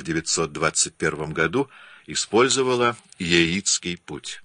921 году использовала Яицкий путь.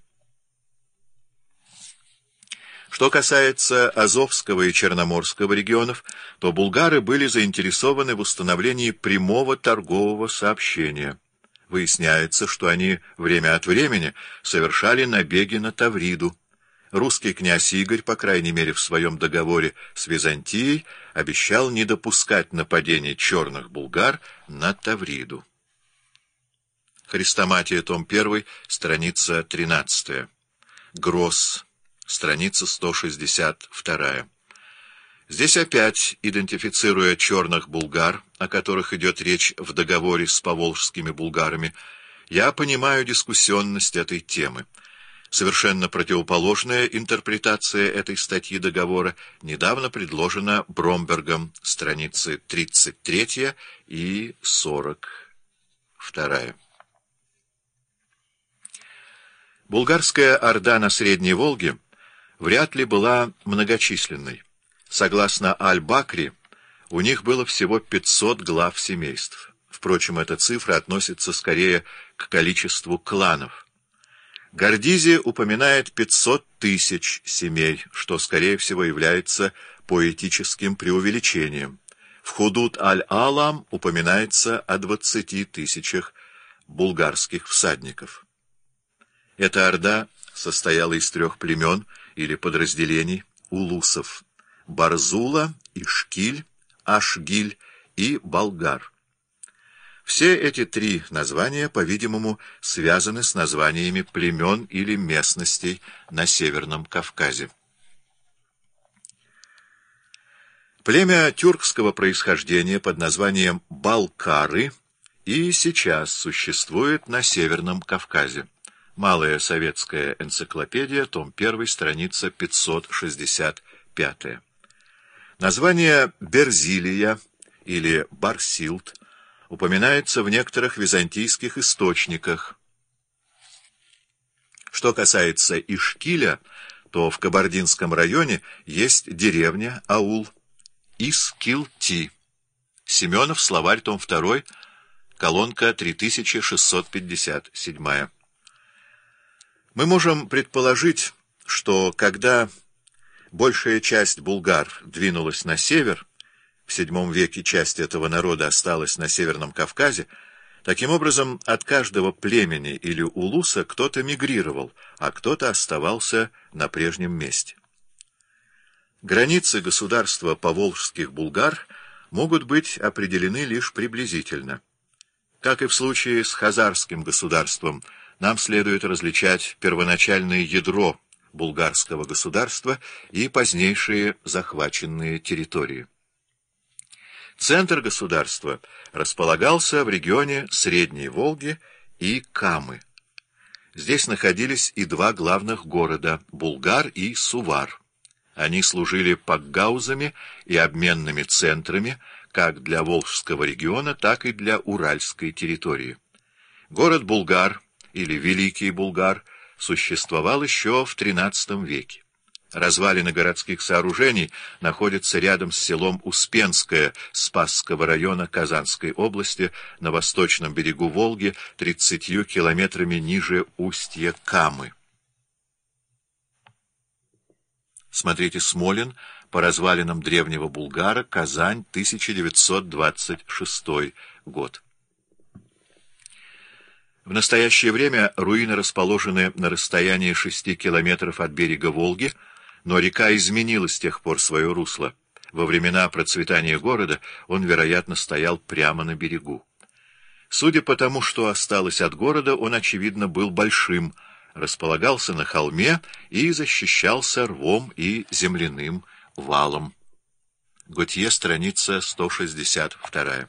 Что касается Азовского и Черноморского регионов, то булгары были заинтересованы в установлении прямого торгового сообщения. Выясняется, что они время от времени совершали набеги на Тавриду. Русский князь Игорь, по крайней мере в своем договоре с Византией, обещал не допускать нападений черных булгар на Тавриду. Хрестоматия, том 1, страница 13. Гросс, страница 162. Здесь опять, идентифицируя черных булгар, о которых идет речь в договоре с поволжскими булгарами, я понимаю дискуссионность этой темы. Совершенно противоположная интерпретация этой статьи договора недавно предложена Бромбергом, страницы 33 и 42. Булгарская орда на Средней Волге вряд ли была многочисленной. Согласно Аль-Бакри, у них было всего 500 глав семейств. Впрочем, эта цифра относится скорее к количеству кланов. Гордизи упоминает 500 тысяч семей, что, скорее всего, является поэтическим преувеличением. В Худуд аль-Алам упоминается о 20 тысячах булгарских всадников. Эта орда состояла из 3 племен или подразделений улусов: Барзула, Ишкиль, Ашгиль и Болгар. Все эти 3 названия, по-видимому, связаны с названиями племен или местностей на Северном Кавказе. Племя тюркского происхождения под названием Балкары и сейчас существует на Северном Кавказе. Малая советская энциклопедия, том 1, страница 565. Название Берзилия или Барсилт упоминается в некоторых византийских источниках. Что касается Ишкиля, то в Кабардинском районе есть деревня, аул Искилти. Семенов, словарь, том 2, колонка 3657. Мы можем предположить, что когда большая часть булгар двинулась на север, в VII веке часть этого народа осталась на Северном Кавказе, таким образом от каждого племени или улуса кто-то мигрировал, а кто-то оставался на прежнем месте. Границы государства поволжских булгар могут быть определены лишь приблизительно. Как и в случае с хазарским государством, нам следует различать первоначальное ядро булгарского государства и позднейшие захваченные территории. Центр государства располагался в регионе Средней Волги и Камы. Здесь находились и 2 главных города – Булгар и Сувар. Они служили пакгаузами и обменными центрами как для Волжского региона, так и для Уральской территории. Город Булгар или Великий Булгар существовал еще в XIII веке. Развалины городских сооружений находятся рядом с селом Успенское Спасского района Казанской области на восточном берегу Волги, 30 километрами ниже устья Камы. Смотрите Смолин по развалинам древнего Булгара, Казань, 1926 год. В настоящее время руины расположены на расстоянии 6 километров от берега Волги, но река изменила с тех пор свое русло. Во времена процветания города он, вероятно, стоял прямо на берегу. Судя по тому, что осталось от города, он, очевидно, был большим, располагался на холме и защищался рвом и земляным валом. Готье, страница 162.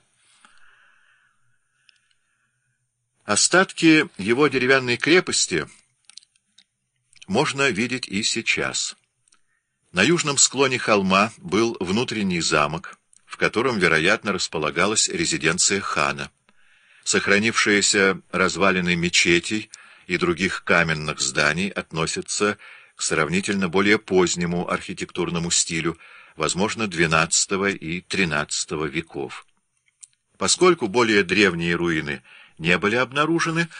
Остатки его деревянной крепости можно видеть и сейчас. На южном склоне холма был внутренний замок, в котором, вероятно, располагалась резиденция хана. Сохранившиеся развалины мечетей и других каменных зданий относятся к сравнительно более позднему архитектурному стилю, возможно, XII и XIII веков. Поскольку более древние руины не были обнаружены,